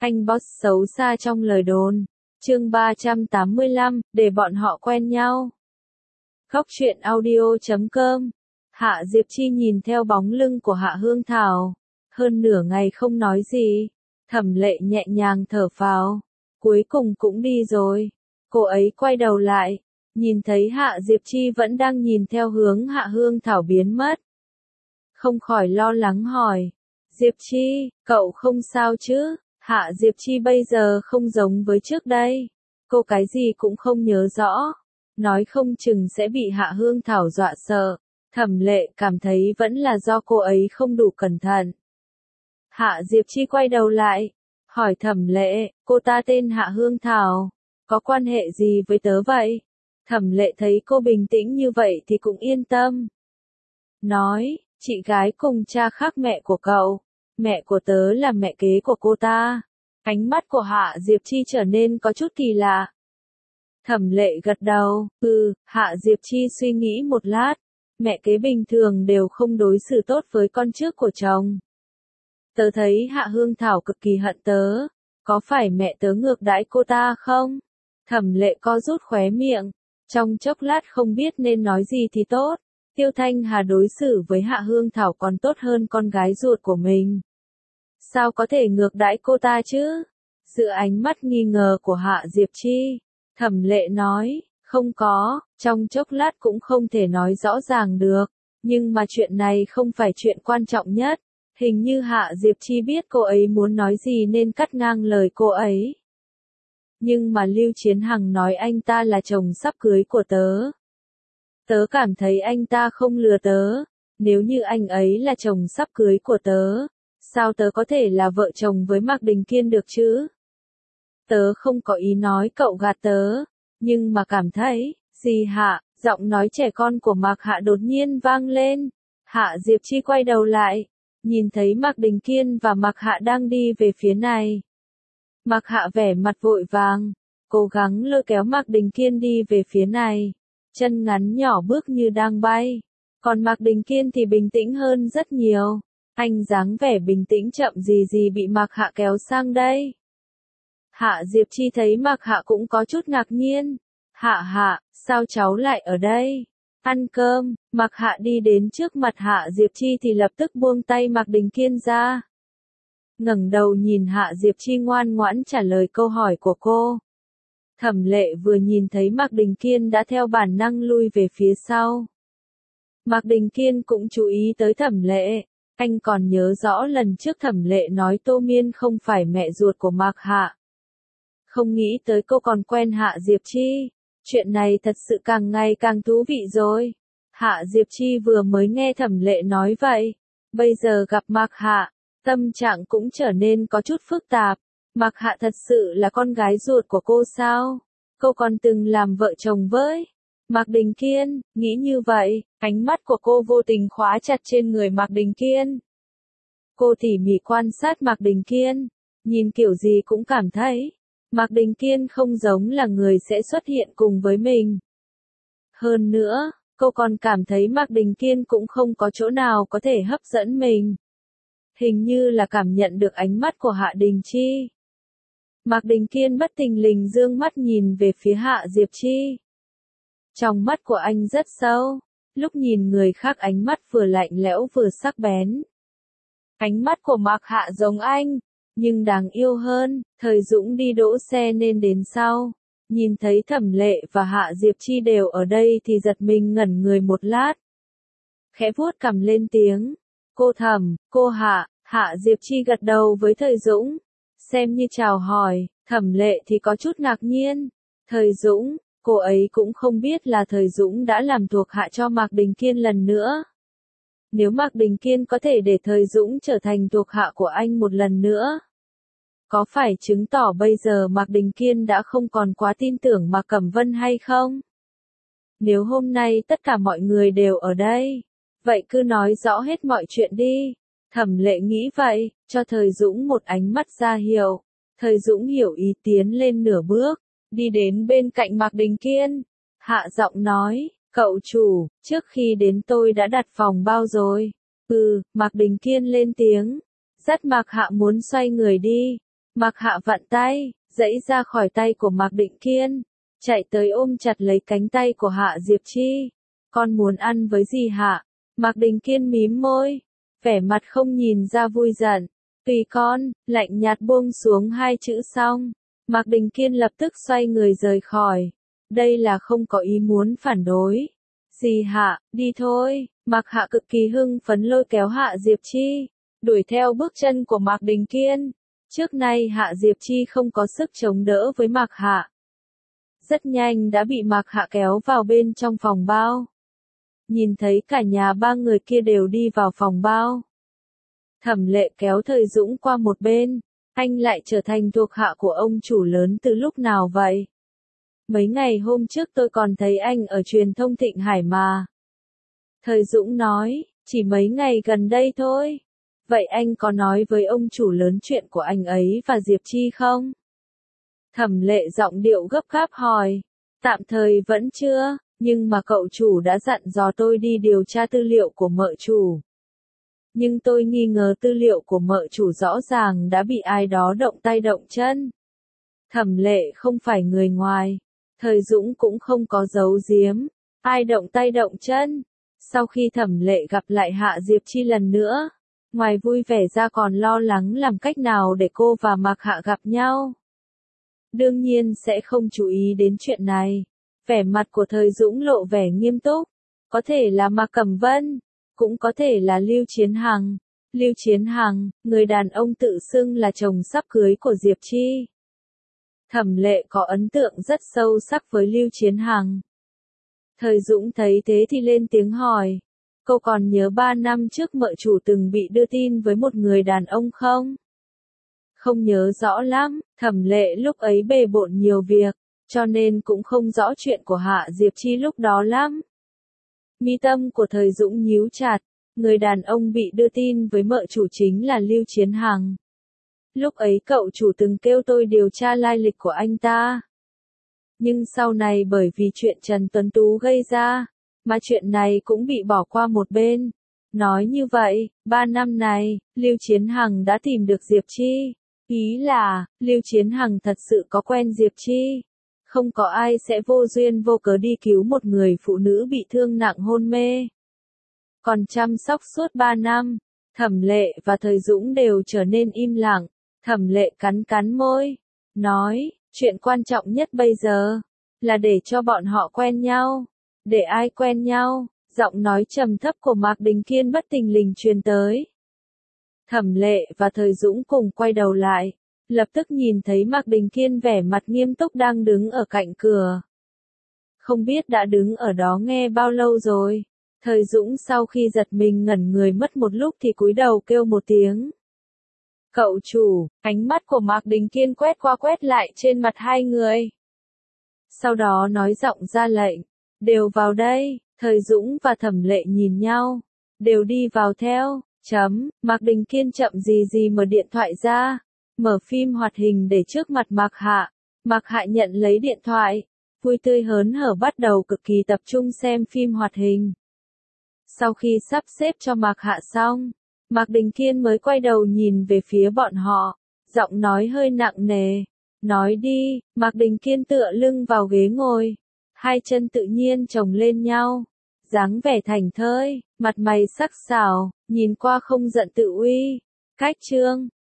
Anh boss xấu xa trong lời đồn. Chương 385, để bọn họ quen nhau. Góc truyện audio.com. Hạ Diệp Chi nhìn theo bóng lưng của Hạ Hương Thảo. Hơn nửa ngày không nói gì. Thẩm Lệ nhẹ nhàng thở phào. Cuối cùng cũng đi rồi. Cô ấy quay đầu lại. Nhìn thấy Hạ Diệp Chi vẫn đang nhìn theo hướng Hạ Hương Thảo biến mất. Không khỏi lo lắng hỏi. Diệp Chi, cậu không sao chứ? Hạ Diệp Chi bây giờ không giống với trước đây. Cô cái gì cũng không nhớ rõ. Nói không chừng sẽ bị Hạ Hương Thảo dọa sợ. Thẩm Lệ cảm thấy vẫn là do cô ấy không đủ cẩn thận. Hạ Diệp Chi quay đầu lại. Hỏi Thẩm Lệ, cô ta tên Hạ Hương Thảo. Có quan hệ gì với tớ vậy? Thẩm Lệ thấy cô bình tĩnh như vậy thì cũng yên tâm. Nói, chị gái cùng cha khác mẹ của cậu. Mẹ của tớ là mẹ kế của cô ta. Ánh mắt của Hạ Diệp Chi trở nên có chút kỳ lạ. Thẩm Lệ gật đầu, Hạ Diệp Chi suy nghĩ một lát. Mẹ kế bình thường đều không đối xử tốt với con trước của chồng. Tớ thấy Hạ Hương Thảo cực kỳ hận tớ. Có phải mẹ tớ ngược đãi cô ta không? Thẩm Lệ co rút khóe miệng. Trong chốc lát không biết nên nói gì thì tốt. Tiêu Thanh Hà đối xử với Hạ Hương Thảo còn tốt hơn con gái ruột của mình. Sao có thể ngược đãi cô ta chứ? Giữa ánh mắt nghi ngờ của Hạ Diệp Chi, Thẩm Lệ nói, không có, trong chốc lát cũng không thể nói rõ ràng được. Nhưng mà chuyện này không phải chuyện quan trọng nhất. Hình như Hạ Diệp Chi biết cô ấy muốn nói gì nên cắt ngang lời cô ấy. Nhưng mà Lưu Chiến Hằng nói anh ta là chồng sắp cưới của tớ. Tớ cảm thấy anh ta không lừa tớ. Nếu như anh ấy là chồng sắp cưới của tớ, sao tớ có thể là vợ chồng với Mạc Đình Kiên được chứ? Tớ không có ý nói cậu gạt tớ, nhưng mà cảm thấy, gì Hạ, giọng nói trẻ con của Mạc Hạ đột nhiên vang lên. Hạ Diệp Chi quay đầu lại, nhìn thấy Mạc Đình Kiên và Mạc Hạ đang đi về phía này. Mạc Hạ vẻ mặt vội vàng, cố gắng lôi kéo Mạc Đình Kiên đi về phía này. Chân ngắn nhỏ bước như đang bay. Còn Mạc Đình Kiên thì bình tĩnh hơn rất nhiều. Anh dáng vẻ bình tĩnh chậm gì gì bị Mạc Hạ kéo sang đây. Hạ Diệp Chi thấy Mạc Hạ cũng có chút ngạc nhiên. Hạ, sao cháu lại ở đây? Ăn cơm. Mạc Hạ đi đến trước mặt Hạ Diệp Chi thì lập tức buông tay Mạc Đình Kiên ra. Ngẩng đầu nhìn Hạ Diệp Chi ngoan ngoãn trả lời câu hỏi của cô. Thẩm Lệ vừa nhìn thấy Mạc Đình Kiên đã theo bản năng lui về phía sau. Mạc Đình Kiên cũng chú ý tới Thẩm Lệ. Anh còn nhớ rõ lần trước Thẩm Lệ nói Tô Miên không phải mẹ ruột của Mạc Hạ. Không nghĩ tới cô còn quen Hạ Diệp Chi. Chuyện này thật sự càng ngày càng thú vị rồi. Hạ Diệp Chi vừa mới nghe Thẩm Lệ nói vậy. Bây giờ gặp Mạc Hạ, tâm trạng cũng trở nên có chút phức tạp. Mạc Hạ thật sự là con gái ruột của cô sao? Cô còn từng làm vợ chồng với Mạc Đình Kiên, nghĩ như vậy, ánh mắt của cô vô tình khóa chặt trên người Mạc Đình Kiên. Cô tỉ mỉ quan sát Mạc Đình Kiên, nhìn kiểu gì cũng cảm thấy, Mạc Đình Kiên không giống là người sẽ xuất hiện cùng với mình. Hơn nữa, cô còn cảm thấy Mạc Đình Kiên cũng không có chỗ nào có thể hấp dẫn mình. Hình như là cảm nhận được ánh mắt của Hạ Đình Chi. Mạc Đình Kiên bất thình lình dương mắt nhìn về phía Hạ Diệp Chi. Trong mắt của anh rất sâu, lúc nhìn người khác ánh mắt vừa lạnh lẽo vừa sắc bén. Ánh mắt của Mạc Hạ giống anh, nhưng đáng yêu hơn. Thời Dũng đi đỗ xe nên đến sau. Nhìn thấy Thẩm Lệ và Hạ Diệp Chi đều ở đây thì giật mình ngẩn người một lát. Khẽ vuốt cằm lên tiếng. Cô Thẩm, cô Hạ. Hạ Diệp Chi gật đầu với Thời Dũng. Xem như chào hỏi. Thẩm Lệ thì có chút ngạc nhiên. Thời Dũng, cô ấy cũng không biết là Thời Dũng đã làm thuộc hạ cho Mạc Đình Kiên lần nữa. Nếu Mạc Đình Kiên có thể để Thời Dũng trở thành thuộc hạ của anh một lần nữa, có phải chứng tỏ bây giờ Mạc Đình Kiên đã không còn quá tin tưởng Mạc Cẩm Vân hay không? Nếu hôm nay tất cả mọi người đều ở đây, vậy cứ nói rõ hết mọi chuyện đi. Thẩm Lệ nghĩ vậy, cho Thời Dũng một ánh mắt ra hiệu. Thời Dũng hiểu ý tiến lên nửa bước, đi đến bên cạnh Mạc Đình Kiên. Hạ giọng nói, cậu chủ, trước khi đến tôi đã đặt phòng bao rồi. Mạc Đình Kiên lên tiếng, dắt Mạc Hạ muốn xoay người đi. Mạc Hạ vặn tay, giãy ra khỏi tay của Mạc Định Kiên, chạy tới ôm chặt lấy cánh tay của Hạ Diệp Chi. Con muốn ăn với gì Hạ? Mạc Định Kiên mím môi, vẻ mặt không nhìn ra vui giận. Tùy con, lạnh nhạt buông xuống hai chữ xong. Mạc Định Kiên lập tức xoay người rời khỏi. Đây là không có ý muốn phản đối. Gì Hạ, đi thôi. Mạc Hạ cực kỳ hưng phấn lôi kéo Hạ Diệp Chi, đuổi theo bước chân của Mạc Định Kiên. Trước nay Hạ Diệp Chi không có sức chống đỡ với Mạc Hạ. Rất nhanh đã bị Mạc Hạ kéo vào bên trong phòng bao. Nhìn thấy cả nhà ba người kia đều đi vào phòng bao. Thẩm Lệ kéo Thời Dũng qua một bên. Anh lại trở thành thuộc hạ của ông chủ lớn từ lúc nào vậy? Mấy ngày hôm trước tôi còn thấy anh ở truyền thông Thịnh Hải mà. Thời Dũng nói, chỉ mấy ngày gần đây thôi. Vậy anh có nói với ông chủ lớn chuyện của anh ấy và Diệp Chi không? Thẩm Lệ giọng điệu gấp gáp hỏi. Tạm thời vẫn chưa, nhưng mà cậu chủ đã dặn dò tôi đi điều tra tư liệu của mợ chủ. Nhưng tôi nghi ngờ tư liệu của mợ chủ rõ ràng đã bị ai đó động tay động chân. Thẩm Lệ không phải người ngoài. Thời Dũng cũng không có giấu giếm. Ai động tay động chân? Sau khi Thẩm Lệ gặp lại Hạ Diệp Chi lần nữa, ngoài vui vẻ ra còn lo lắng làm cách nào để cô và Mạc Hạ gặp nhau. Đương nhiên sẽ không chú ý đến chuyện này. Vẻ mặt của Thời Dũng lộ vẻ nghiêm túc. Có thể là Mạc Cẩm Vân, cũng có thể là Lưu Chiến Hằng. Lưu Chiến Hằng, người đàn ông tự xưng là chồng sắp cưới của Diệp Chi. Thẩm Lệ có ấn tượng rất sâu sắc với Lưu Chiến Hằng. Thời Dũng thấy thế thì lên tiếng hỏi. Cô còn nhớ 3 năm trước mợ chủ từng bị đưa tin với một người đàn ông không? Không nhớ rõ lắm, Thẩm Lệ lúc ấy bề bộn nhiều việc, cho nên cũng không rõ chuyện của Hạ Diệp Chi lúc đó lắm. Mi tâm của Thời Dũng nhíu chặt, người đàn ông bị đưa tin với mợ chủ chính là Lưu Chiến Hằng. Lúc ấy cậu chủ từng kêu tôi điều tra lai lịch của anh ta. Nhưng sau này bởi vì chuyện Trần Tuấn Tú gây ra, mà chuyện này cũng bị bỏ qua một bên. Nói như vậy, 3 năm này, Lưu Chiến Hằng đã tìm được Diệp Chi. Ý là, Lưu Chiến Hằng thật sự có quen Diệp Chi. Không có ai sẽ vô duyên vô cớ đi cứu một người phụ nữ bị thương nặng hôn mê. Còn chăm sóc suốt 3 năm, Thẩm Lệ và Thời Dũng đều trở nên im lặng. Thẩm Lệ cắn cắn môi, nói, chuyện quan trọng nhất bây giờ, là để cho bọn họ quen nhau. Để ai quen nhau? Giọng nói trầm thấp của Mạc Đình Kiên bất thình lình truyền tới. Thẩm Lệ và Thời Dũng cùng quay đầu lại, lập tức nhìn thấy Mạc Đình Kiên vẻ mặt nghiêm túc đang đứng ở cạnh cửa. Không biết đã đứng ở đó nghe bao lâu rồi. Thời Dũng sau khi giật mình ngẩn người mất một lúc thì cúi đầu kêu một tiếng. Cậu chủ, ánh mắt của Mạc Đình Kiên quét qua quét lại trên mặt hai người. Sau đó nói giọng ra lệnh, đều vào đây. Thời Dũng và Thẩm Lệ nhìn nhau, đều đi vào theo. Mạc Đình Kiên chậm gì gì mở điện thoại ra, mở phim hoạt hình để trước mặt Mạc Hạ. Mạc Hạ nhận lấy điện thoại, vui tươi hớn hở bắt đầu cực kỳ tập trung xem phim hoạt hình. Sau khi sắp xếp cho Mạc Hạ xong, Mạc Đình Kiên mới quay đầu nhìn về phía bọn họ, giọng nói hơi nặng nề. Nói đi. Mạc Đình Kiên tựa lưng vào ghế ngồi, hai chân tự nhiên chồng lên nhau, dáng vẻ thảnh thơi, mặt mày sắc sảo, nhìn qua không giận tự uy. Cách chương